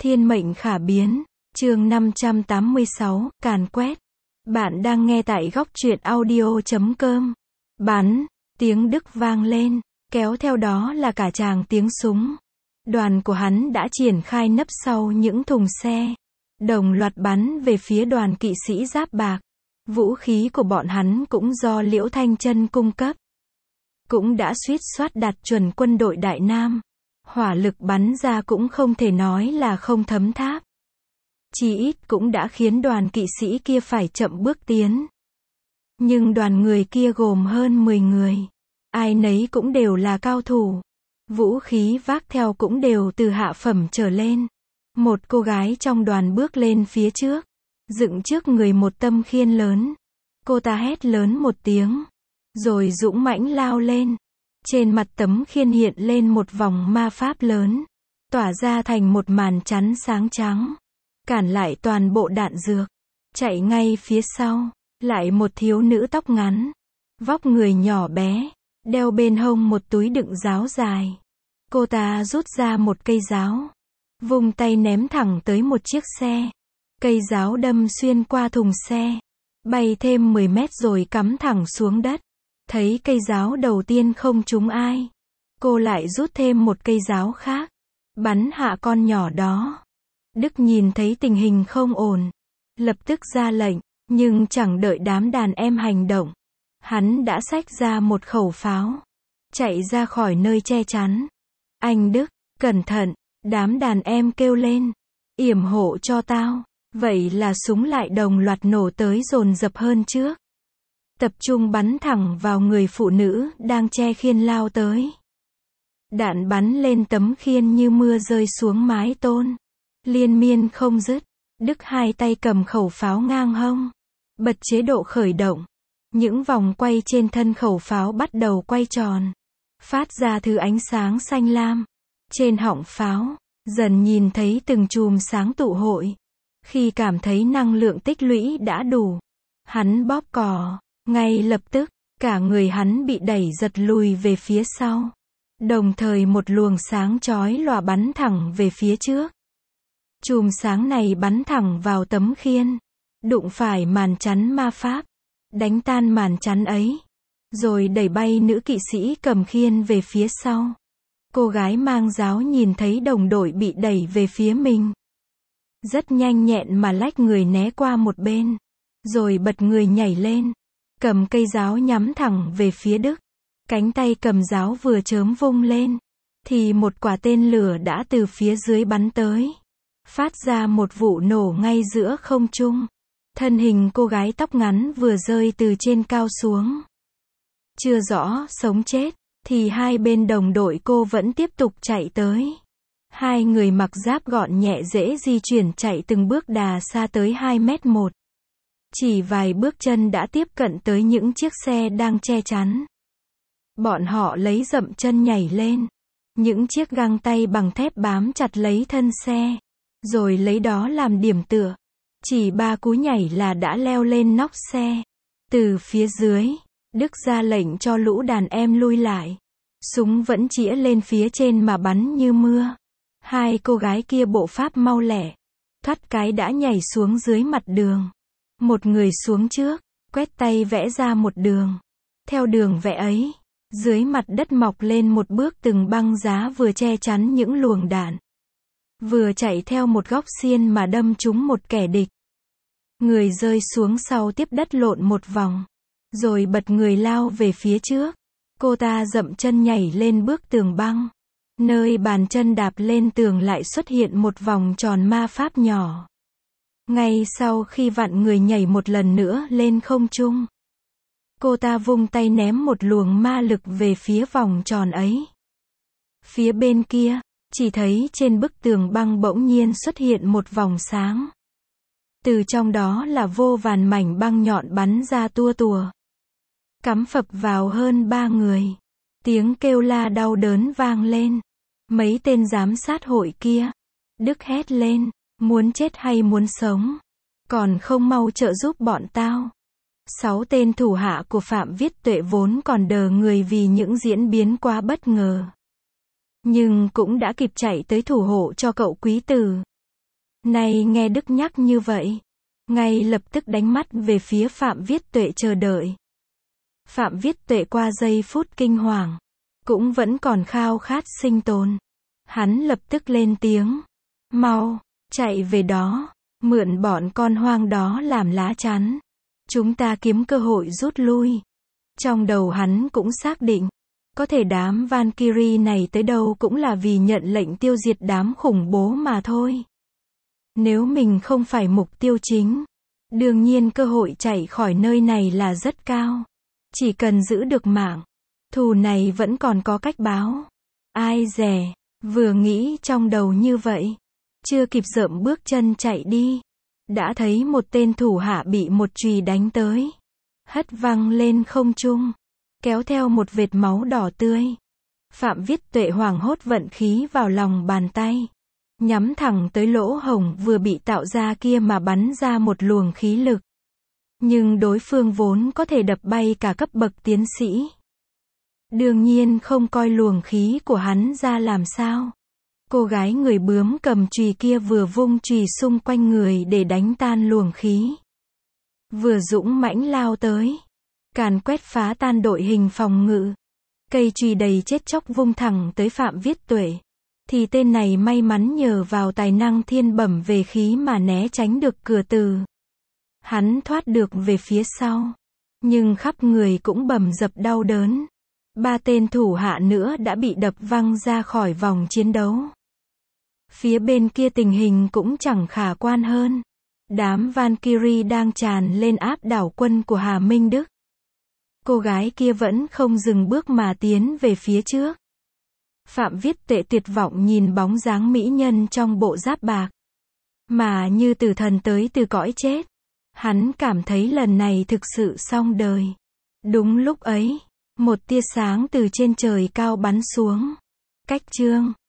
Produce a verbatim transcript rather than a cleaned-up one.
Thiên mệnh khả biến, chương năm trăm tám mươi sáu, càn quét. Bạn đang nghe tại góc truyện audio chấm com. Bắn, tiếng Đức vang lên, kéo theo đó là cả tràng tiếng súng. Đoàn của hắn đã triển khai nấp sau những thùng xe, đồng loạt bắn về phía đoàn kỵ sĩ giáp bạc. Vũ khí của bọn hắn cũng do Liễu Thanh Chân cung cấp. Cũng đã suýt soát đạt chuẩn quân đội Đại Nam. Hỏa lực bắn ra cũng không thể nói là không thấm tháp. Chỉ ít cũng đã khiến đoàn kỵ sĩ kia phải chậm bước tiến. Nhưng đoàn người kia gồm hơn mười người. Ai nấy cũng đều là cao thủ. Vũ khí vác theo cũng đều từ hạ phẩm trở lên. Một cô gái trong đoàn bước lên phía trước, dựng trước người một tâm khiên lớn. Cô ta hét lớn một tiếng, rồi dũng mãnh lao lên. Trên mặt tấm khiên hiện lên một vòng ma pháp lớn, tỏa ra thành một màn chắn sáng trắng, cản lại toàn bộ đạn dược. Chạy ngay phía sau, lại một thiếu nữ tóc ngắn, vóc người nhỏ bé, đeo bên hông một túi đựng giáo dài. Cô ta rút ra một cây giáo, vung tay ném thẳng tới một chiếc xe. Cây giáo đâm xuyên qua thùng xe, bay thêm mười mét rồi cắm thẳng xuống đất. Thấy cây giáo đầu tiên không trúng ai, cô lại rút thêm một cây giáo khác, bắn hạ con nhỏ đó. Đức nhìn thấy tình hình không ổn, lập tức ra lệnh, nhưng chẳng đợi đám đàn em hành động, hắn đã xách ra một khẩu pháo, chạy ra khỏi nơi che chắn. Anh Đức, cẩn thận, đám đàn em kêu lên, yểm hộ cho tao. Vậy là súng lại đồng loạt nổ tới dồn dập hơn trước. Tập trung bắn thẳng vào người phụ nữ đang che khiên lao tới. Đạn bắn lên tấm khiên như mưa rơi xuống mái tôn, liên miên không dứt. Đức hai tay cầm khẩu pháo ngang hông, bật chế độ khởi động. Những vòng quay trên thân khẩu pháo bắt đầu quay tròn, phát ra thứ ánh sáng xanh lam. Trên họng pháo, dần nhìn thấy từng chùm sáng tụ hội. Khi cảm thấy năng lượng tích lũy đã đủ, hắn bóp cò. Ngay lập tức, cả người hắn bị đẩy giật lùi về phía sau. Đồng thời một luồng sáng chói lòa bắn thẳng về phía trước. Chùm sáng này bắn thẳng vào tấm khiên, đụng phải màn chắn ma pháp, đánh tan màn chắn ấy, rồi đẩy bay nữ kỵ sĩ cầm khiên về phía sau. Cô gái mang giáo nhìn thấy đồng đội bị đẩy về phía mình, rất nhanh nhẹn mà lách người né qua một bên, rồi bật người nhảy lên, cầm cây giáo nhắm thẳng về phía Đức. Cánh tay cầm giáo vừa chớm vung lên, thì một quả tên lửa đã từ phía dưới bắn tới, phát ra một vụ nổ ngay giữa không trung. Thân hình cô gái tóc ngắn vừa rơi từ trên cao xuống. Chưa rõ sống chết, thì hai bên đồng đội cô vẫn tiếp tục chạy tới. Hai người mặc giáp gọn nhẹ dễ di chuyển chạy từng bước đà xa tới hai mét một. Chỉ vài bước chân đã tiếp cận tới những chiếc xe đang che chắn. Bọn họ lấy dậm chân nhảy lên. Những chiếc găng tay bằng thép bám chặt lấy thân xe, rồi lấy đó làm điểm tựa. Chỉ ba cú nhảy là đã leo lên nóc xe. Từ phía dưới, Đức ra lệnh cho lũ đàn em lui lại. Súng vẫn chĩa lên phía trên mà bắn như mưa. Hai cô gái kia bộ pháp mau lẹ, thoát cái đã nhảy xuống dưới mặt đường. Một người xuống trước, quét tay vẽ ra một đường. Theo đường vẽ ấy, dưới mặt đất mọc lên một bước từng băng giá vừa che chắn những luồng đạn, vừa chạy theo một góc xiên mà đâm trúng một kẻ địch. Người rơi xuống sau tiếp đất lộn một vòng, rồi bật người lao về phía trước. Cô ta dậm chân nhảy lên bước tường băng. Nơi bàn chân đạp lên tường lại xuất hiện một vòng tròn ma pháp nhỏ. Ngay sau khi vặn người nhảy một lần nữa lên không trung, cô ta vung tay ném một luồng ma lực về phía vòng tròn ấy. Phía bên kia, chỉ thấy trên bức tường băng bỗng nhiên xuất hiện một vòng sáng. Từ trong đó là vô vàn mảnh băng nhọn bắn ra tua tùa, cắm phập vào hơn ba người. Tiếng kêu la đau đớn vang lên. Mấy tên giám sát hội kia. Đức hét lên, muốn chết hay muốn sống? Còn không mau trợ giúp bọn tao. Sáu tên thủ hạ của Phạm Viết Tuệ vốn còn đờ người vì những diễn biến quá bất ngờ, nhưng cũng đã kịp chạy tới thủ hộ cho cậu quý tử. Này nghe Đức nhắc như vậy, ngay lập tức đánh mắt về phía Phạm Viết Tuệ chờ đợi. Phạm Viết Tuệ qua giây phút kinh hoàng, cũng vẫn còn khao khát sinh tồn. Hắn lập tức lên tiếng. Mau, chạy về đó, mượn bọn con hoang đó làm lá chắn. Chúng ta kiếm cơ hội rút lui. Trong đầu hắn cũng xác định, có thể đám Valkyrie này tới đâu cũng là vì nhận lệnh tiêu diệt đám khủng bố mà thôi. Nếu mình không phải mục tiêu chính, đương nhiên cơ hội chạy khỏi nơi này là rất cao. Chỉ cần giữ được mạng, thù này vẫn còn có cách báo. Ai dè, vừa nghĩ trong đầu như vậy, chưa kịp dậm bước chân chạy đi, đã thấy một tên thủ hạ bị một chùy đánh tới, hất văng lên không trung, kéo theo một vệt máu đỏ tươi. Phạm Viết Tuệ hoảng hốt vận khí vào lòng bàn tay, nhắm thẳng tới lỗ hổng vừa bị tạo ra kia mà bắn ra một luồng khí lực. Nhưng đối phương vốn có thể đập bay cả cấp bậc tiến sĩ. Đương nhiên không coi luồng khí của hắn ra làm sao. Cô gái người bướm cầm chùy kia vừa vung chùy xung quanh người để đánh tan luồng khí, vừa dũng mãnh lao tới, càn quét phá tan đội hình phòng ngự. Cây chùy đầy chết chóc vung thẳng tới Phạm Viết Tuệ, thì tên này may mắn nhờ vào tài năng thiên bẩm về khí mà né tránh được cửa từ. Hắn thoát được về phía sau, nhưng khắp người cũng bầm dập đau đớn. Ba tên thủ hạ nữa đã bị đập văng ra khỏi vòng chiến đấu. Phía bên kia tình hình cũng chẳng khả quan hơn. Đám Valkyrie đang tràn lên áp đảo quân của Hà Minh Đức. Cô gái kia vẫn không dừng bước mà tiến về phía trước. Phạm Viết Tuệ tuyệt vọng nhìn bóng dáng mỹ nhân trong bộ giáp bạc, mà như từ thần tới từ cõi chết. Hắn cảm thấy lần này thực sự xong đời. Đúng lúc ấy, một tia sáng từ trên trời cao bắn xuống. Cách chương